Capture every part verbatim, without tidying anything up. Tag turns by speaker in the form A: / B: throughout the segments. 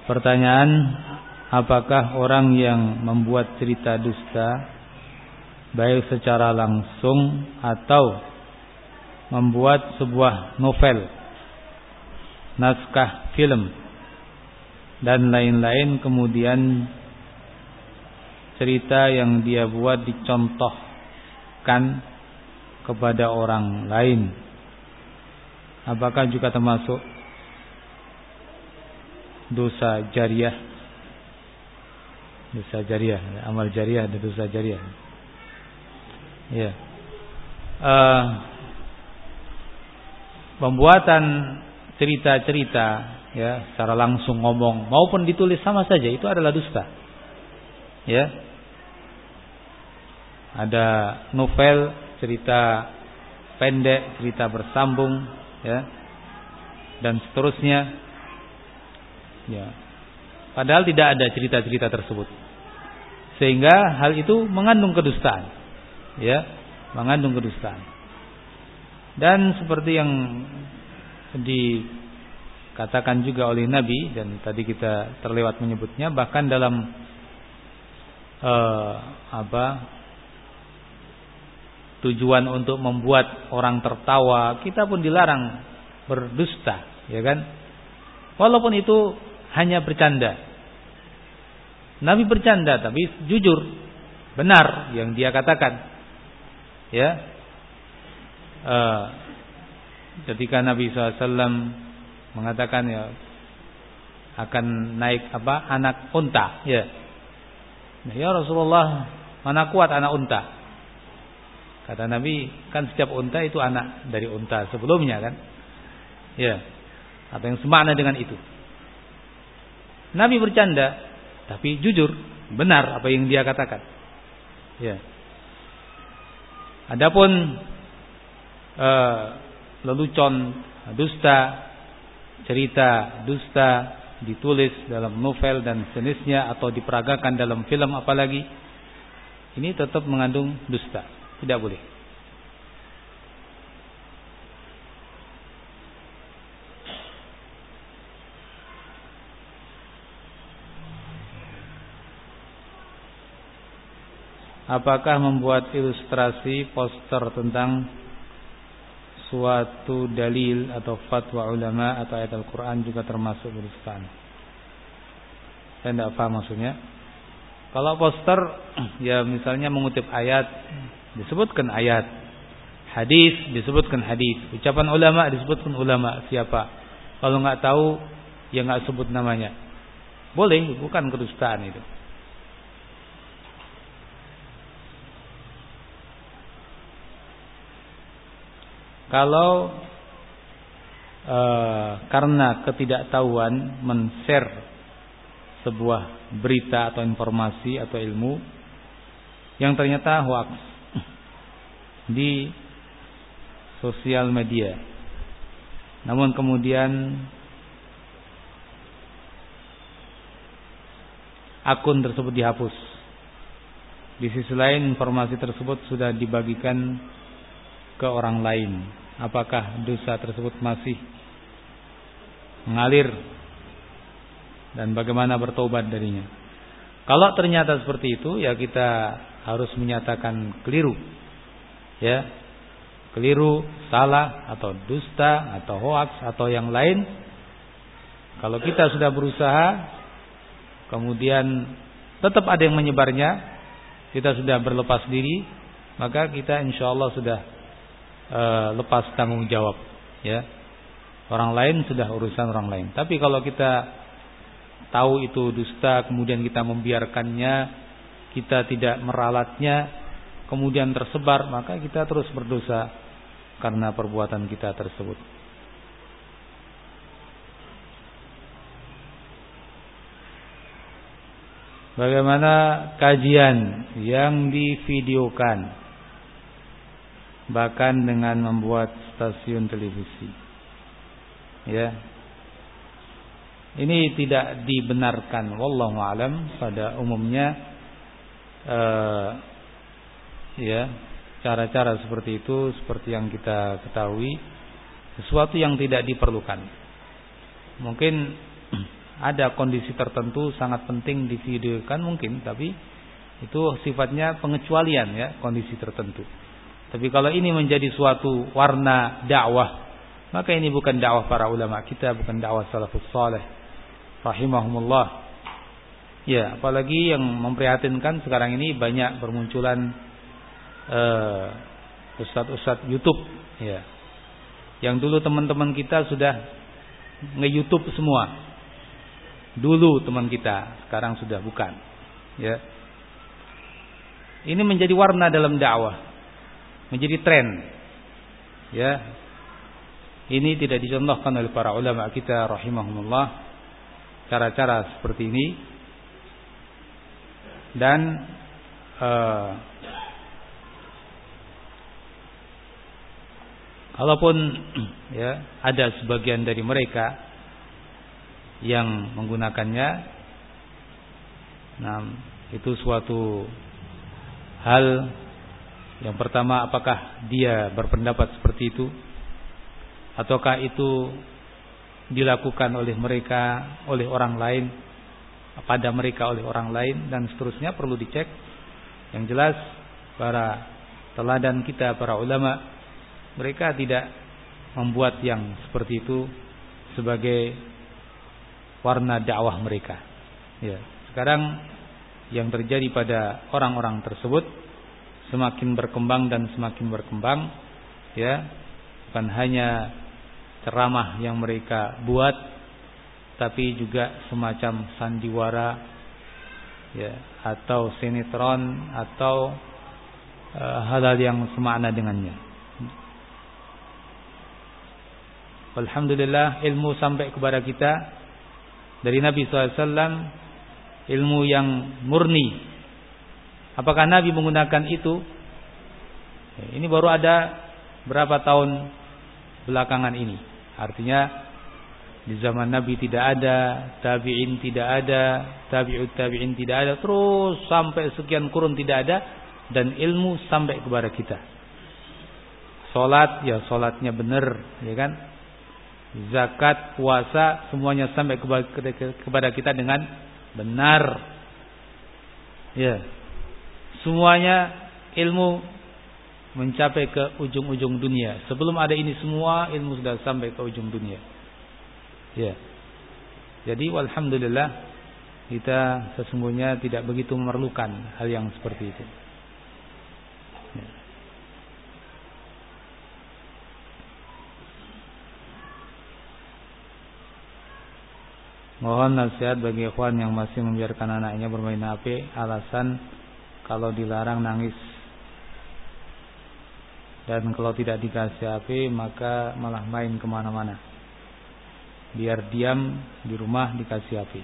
A: Pertanyaan, apakah orang yang membuat cerita dusta baik secara langsung atau membuat sebuah novel, naskah film dan lain-lain, kemudian cerita yang dia buat dicontohkan kepada orang lain, apakah juga termasuk dosa jariah? Dosa jariah, amal jariah dan dosa jariah. Ya. Uh, pembuatan cerita-cerita ya secara langsung ngomong maupun ditulis sama saja itu adalah dusta. Ya. Ada novel, cerita pendek, cerita bersambung ya dan seterusnya. Ya. Padahal tidak ada cerita-cerita tersebut. Sehingga hal itu mengandung kedustaan. Ya, mengandung kedustaan. Dan seperti yang dikatakan juga oleh Nabi dan tadi kita terlewat menyebutnya, bahkan dalam uh, apa tujuan untuk membuat orang tertawa, kita pun dilarang berdusta, ya kan? Walaupun itu hanya bercanda. Nabi bercanda tapi jujur, benar yang dia katakan. Ya, uh, ketika Nabi shallallahu alaihi wasallam mengatakan ya akan naik apa anak unta, ya, nah, ya Rasulullah, mana kuat anak unta? Kata Nabi, kan setiap unta itu anak dari unta sebelumnya kan, ya, atau yang semakna dengan itu. Nabi bercanda, tapi jujur, benar apa yang dia katakan, ya. Adapun uh, lelucon, dusta, cerita dusta ditulis dalam novel dan jenisnya atau diperagakan dalam film apalagi, ini tetap mengandung dusta, tidak boleh. Apakah membuat ilustrasi poster tentang suatu dalil atau fatwa ulama atau ayat Al-Quran juga termasuk kedustaan? Saya tidak paham maksudnya. Kalau poster, ya misalnya mengutip ayat, disebutkan ayat, hadis disebutkan hadis, ucapan ulama disebutkan ulama siapa. Kalau nggak tahu, ya nggak sebut namanya. Boleh, bukan kedustaan itu. Kalau e, karena ketidaktahuan men-share sebuah berita atau informasi atau ilmu yang ternyata hoax di sosial media, namun kemudian akun tersebut dihapus, di sisi lain informasi tersebut sudah dibagikan ke orang lain, apakah dosa tersebut masih mengalir dan bagaimana bertobat darinya? Kalau ternyata seperti itu, ya kita harus menyatakan keliru, ya, keliru, salah atau dusta atau hoax atau yang lain. Kalau kita sudah berusaha, kemudian tetap ada yang menyebarnya, kita sudah berlepas diri, maka kita insya Allah sudah Uh, lepas tanggung jawab, ya. Orang lain sudah urusan orang lain. Tapi kalau kita tahu itu dusta, kemudian kita membiarkannya, kita tidak meralatnya, kemudian tersebar, maka kita terus berdosa karena perbuatan kita tersebut. Bagaimana kajian yang divideokan, bahkan dengan membuat stasiun televisi, ya, ini tidak dibenarkan. Wallahu alam. Pada umumnya eh, ya, cara-cara seperti itu, seperti yang kita ketahui, sesuatu yang tidak diperlukan. Mungkin ada kondisi tertentu sangat penting divideokan mungkin, tapi itu sifatnya pengecualian ya, kondisi tertentu. Tapi kalau ini menjadi suatu warna dakwah, maka ini bukan dakwah para ulama kita, bukan dakwah salafus saleh rahimahumullah. Ya, apalagi yang memprihatinkan sekarang ini banyak bermunculan uh, ustadz-ustadz YouTube ya. Yang dulu teman-teman kita sudah nge-YouTube semua. Dulu teman kita, sekarang sudah bukan. Ya. Ini menjadi warna dalam dakwah, menjadi tren. Ya. Ini tidak dicontohkan oleh para ulama kita rahimahumullah, cara-cara seperti ini. Dan uh, kalaupun ya ada sebagian dari mereka yang menggunakannya, nah itu suatu hal yang pertama, apakah dia berpendapat seperti itu, ataukah itu dilakukan oleh mereka, oleh orang lain, pada mereka oleh orang lain, dan seterusnya perlu dicek. Yang jelas para teladan kita, para ulama, mereka tidak membuat yang seperti itu sebagai warna dakwah mereka. Ya, sekarang yang terjadi pada orang-orang tersebut semakin berkembang dan semakin berkembang, ya, bukan hanya ceramah yang mereka buat, tapi juga semacam sandiwara, ya, atau sinetron atau uh, hal-hal yang semakna dengannya. Alhamdulillah, ilmu sampai kepada kita dari Nabi shallallahu alaihi wasallam, ilmu yang murni. Apakah Nabi menggunakan itu? Ini baru ada berapa tahun belakangan ini. Artinya di zaman Nabi tidak ada, tabi'in tidak ada, tabi'ut tabi'in tidak ada, terus sampai sekian kurun tidak ada, dan ilmu sampai kepada kita. Salat, ya salatnya benar, ya kan? Zakat, puasa, semuanya sampai kepada kita dengan benar. Ya. Semuanya ilmu mencapai ke ujung-ujung dunia. Sebelum ada ini semua, ilmu sudah sampai ke ujung dunia. Ya. Jadi alhamdulillah, kita sesungguhnya tidak begitu memerlukan hal yang seperti itu. Ya. Mohon nasihat bagi ikhwan yang masih membiarkan anaknya bermain H P, alasan kalau dilarang nangis, dan kalau tidak dikasih H P maka malah main kemana-mana. Biar diam di rumah dikasih H P.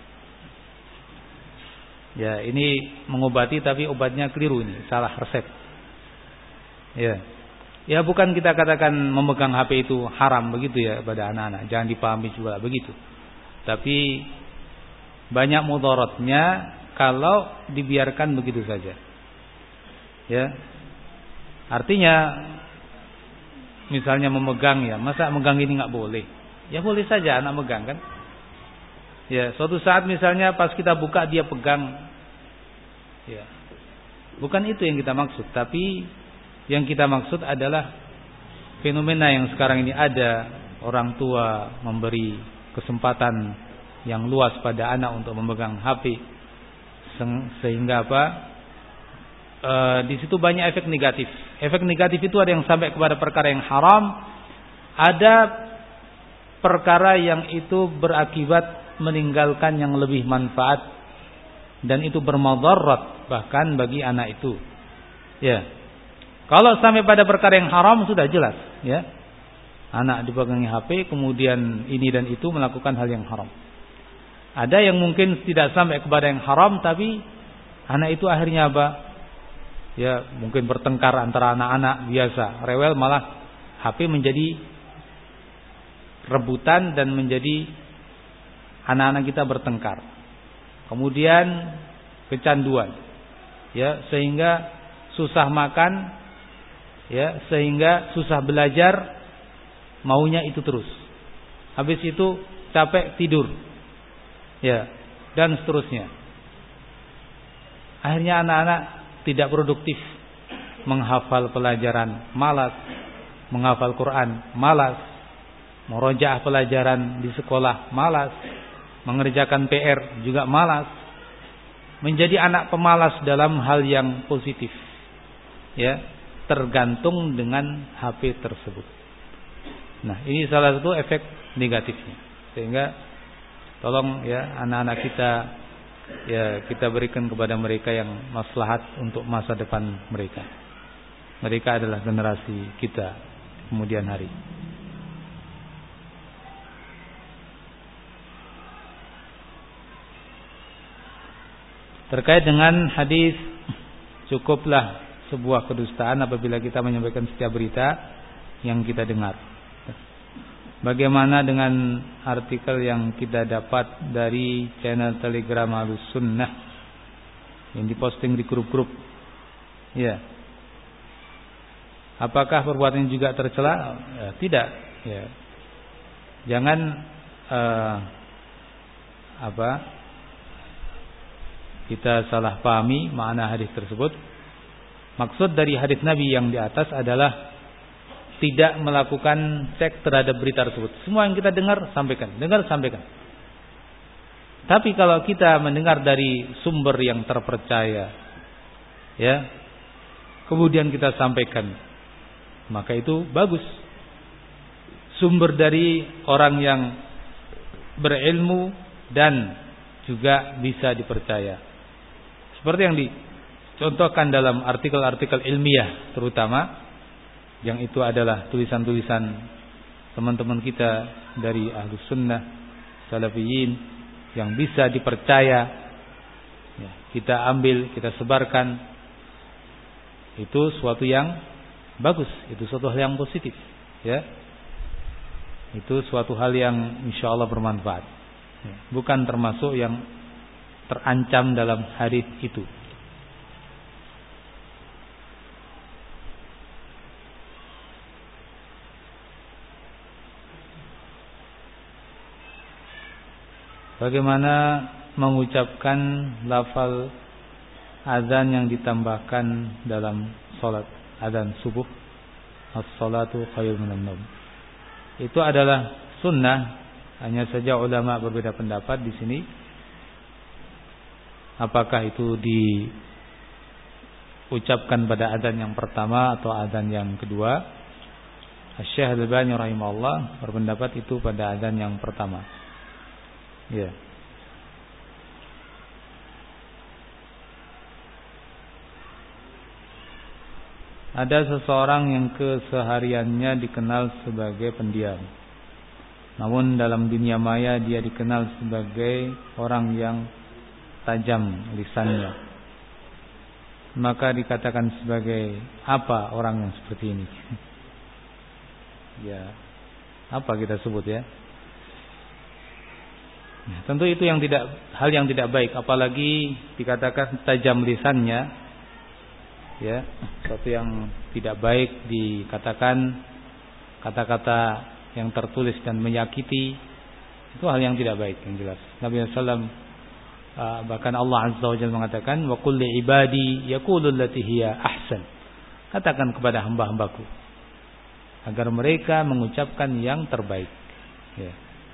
A: Ya, ini mengobati tapi obatnya keliru, ini salah resep. Ya, ya bukan kita katakan memegang H P itu haram begitu ya pada anak-anak, jangan dipahami juga begitu. Tapi banyak mudaratnya kalau dibiarkan begitu saja. Ya. Artinya misalnya memegang, ya, masa megang ini enggak boleh? Ya boleh saja anak megang kan? Ya, suatu saat misalnya pas kita buka dia pegang. Ya. Bukan itu yang kita maksud, tapi yang kita maksud adalah fenomena yang sekarang ini ada, orang tua memberi kesempatan yang luas pada anak untuk memegang H P, sehingga apa? E, di situ banyak efek negatif. Efek negatif itu ada yang sampai kepada perkara yang haram, ada perkara yang itu berakibat meninggalkan yang lebih manfaat, dan itu bermadarat bahkan bagi anak itu. Ya, kalau sampai pada perkara yang haram sudah jelas, ya. Anak dipegangi H P, kemudian ini dan itu melakukan hal yang haram. Ada yang mungkin tidak sampai kepada yang haram, tapi anak itu akhirnya apa? Ya, mungkin bertengkar antara anak-anak biasa, rewel, malah H P menjadi rebutan dan menjadi anak-anak kita bertengkar. Kemudian kecanduan, ya, sehingga susah makan, ya, sehingga susah belajar. Maunya itu terus. Habis itu capek tidur. ya, dan seterusnya. Akhirnya anak-anak tidak produktif, menghafal pelajaran malas, menghafal Quran malas, murojaah pelajaran di sekolah malas, mengerjakan P R juga malas, menjadi anak pemalas dalam hal yang positif, ya, tergantung dengan H P tersebut. Nah, ini salah satu efek negatifnya. Sehingga tolong ya anak-anak kita, ya kita berikan kepada mereka yang maslahat untuk masa depan mereka. Mereka adalah generasi kita kemudian hari. Terkait dengan hadis, cukuplah sebuah kedustaan apabila kita menyampaikan setiap berita yang kita dengar. Bagaimana dengan artikel yang kita dapat dari channel Telegram Ahlus Sunnah yang diposting di grup-grup? Ya. Apakah perbuatan ini juga tercela? Ya, tidak. Ya. Jangan uh, apa? Kita salah pahami makna hadis tersebut. Maksud dari hadis Nabi yang di atas adalah tidak melakukan cek terhadap berita tersebut. Semua yang kita dengar sampaikan, dengar sampaikan. Tapi kalau kita mendengar dari sumber yang terpercaya, ya, kemudian kita sampaikan, maka itu bagus. Sumber dari orang yang berilmu dan juga bisa dipercaya. Seperti yang dicontohkan dalam artikel-artikel ilmiah terutama, yang itu adalah tulisan-tulisan teman-teman kita dari Ahlus Sunnah, Salafiyin yang bisa dipercaya, ya, kita ambil, kita sebarkan. Itu suatu yang bagus, itu suatu hal yang positif, ya. Itu suatu hal yang insya Allah bermanfaat, ya. Bukan termasuk yang terancam dalam hadis itu. Bagaimana mengucapkan lafal azan yang ditambahkan dalam salat azan subuh, as-salatu khairun minan naum? Itu adalah sunnah, hanya saja ulama berbeda pendapat di sini. Apakah itu diucapkan pada azan yang pertama atau azan yang kedua? Asy-Syaikh Al-Albani rahimahullah berpendapat itu pada azan yang pertama. Ya. Ada seseorang yang kesehariannya dikenal sebagai pendiam, namun dalam dunia maya dia dikenal sebagai orang yang tajam lisannya. Maka dikatakan sebagai apa orang yang seperti ini? Ya, apa kita sebut ya? Nah, tentu itu yang tidak hal yang tidak baik, apalagi dikatakan tajam lisannya, ya, sesuatu yang tidak baik, dikatakan kata-kata yang tertulis dan menyakiti, itu hal yang tidak baik yang jelas. Nabi sallallahu alaihi wasallam uh, bahkan Allah azza wa jalla mengatakan, wa qul li ibadi yaqulu allati hiya ahsan. Katakan kepada hamba-hambaku agar mereka mengucapkan yang terbaik, ya.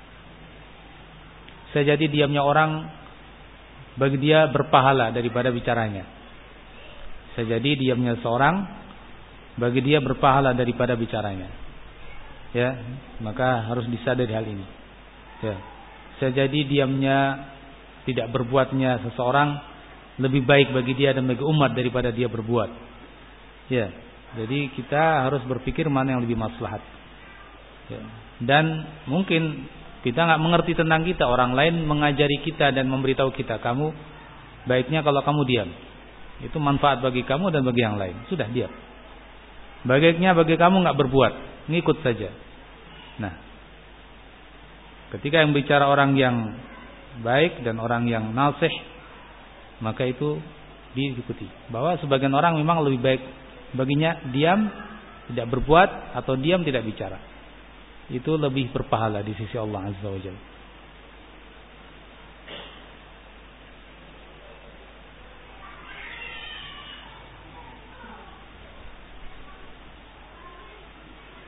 A: Sejadi diamnya orang bagi dia berpahala daripada bicaranya. Sejadi diamnya seorang bagi dia berpahala daripada bicaranya. Ya, maka harus disadari hal ini. Ya. Sejadi diamnya tidak berbuatnya seseorang lebih baik bagi dia dan bagi umat daripada dia berbuat. Ya. Jadi kita harus berpikir mana yang lebih maslahat. Ya. Dan mungkin kita nggak mengerti tentang kita, orang lain mengajari kita dan memberitahu kita, kamu baiknya kalau kamu diam. Itu manfaat bagi kamu dan bagi yang lain. Sudah diam. Baiknya bagi kamu nggak berbuat, ngikut saja. Nah, ketika yang bicara orang yang baik dan orang yang nasih, maka itu diikuti. Bahwa sebagian orang memang lebih baik baginya diam, tidak berbuat, atau diam tidak bicara. Itu lebih berpahala di sisi Allah azza wa jalla.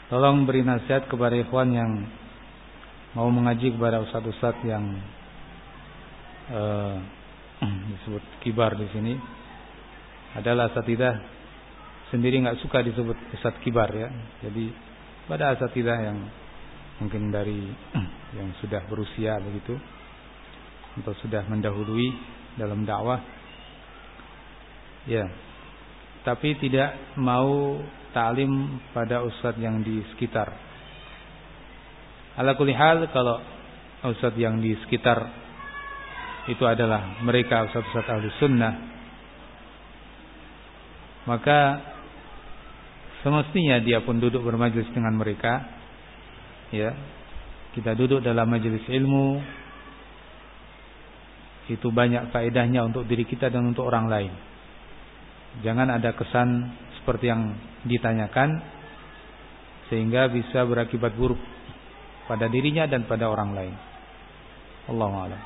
A: tolong beri nasihat kepada ikhwan yang mau mengaji kepada ustaz-ustaz yang uh, disebut kibar di sini. Adalah asatidzah sendiri nggak suka disebut ustaz kibar ya. Jadi pada asatidzah yang mungkin dari yang sudah berusia begitu atau sudah mendahului dalam dakwah, ya, tapi tidak mau ta'lim pada ustadz yang di sekitar. Ala kulli hal, kalau ustadz yang di sekitar itu adalah mereka ustadz-ustadz ahli sunnah, maka semestinya dia pun duduk bermajelis dengan mereka. Ya, kita duduk dalam majelis ilmu, itu banyak faedahnya untuk diri kita dan untuk orang lain. Jangan ada kesan seperti yang ditanyakan sehingga bisa berakibat buruk pada dirinya dan pada orang lain. Allahu a'lam.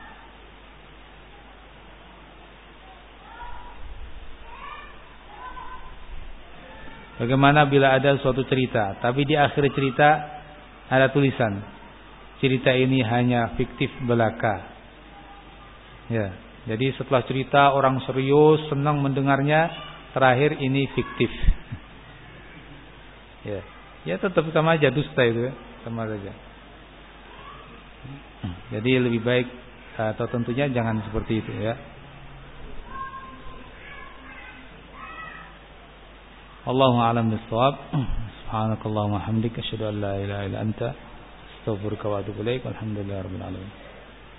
A: Bagaimana bila ada suatu cerita, tapi di akhir cerita ada tulisan, cerita ini hanya fiktif belaka. Ya, jadi setelah cerita orang serius senang mendengarnya, terakhir ini fiktif. Ya, ya tetap sama aja dusta itu, ya. Sama saja. Jadi lebih baik atau tentunya jangan seperti itu ya. Allahu a'lam bissawab. Subhanakallahumma hamdika asyhadu an la ilaha illa anta astaghfiruka wa atubu ilaik. Walhamdulillahirabbil alamin.